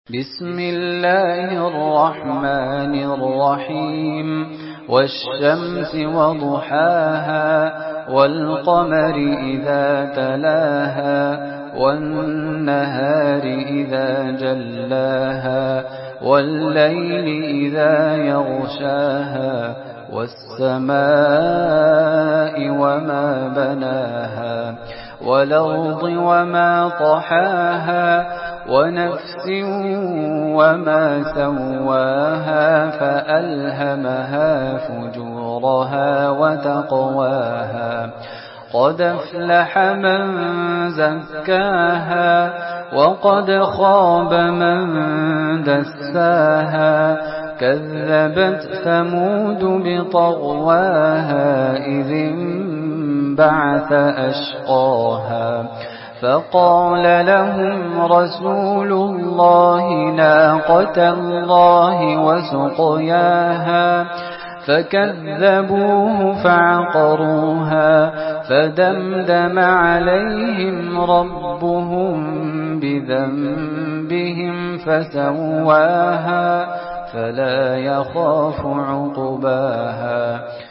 بسم الله الرحمن الرحيم والشمس وضحاها والقمر إذا تلاها والنهار إذا جلاها والليل إذا يغشاها والسماء وما بناها والأرض وما طحاها ونفس وما سواها فألهمها فجورها وتقواها قد أفلح من زكاها وقد خاب من دساها كذبت ثمود بطغواها إذ انبعث أشقاها فقال لهم رسول الله ناقة الله وسقياها فكذبوه فعقروها فدمدم عليهم ربهم بذنبهم فسواها فلا يخاف عقباها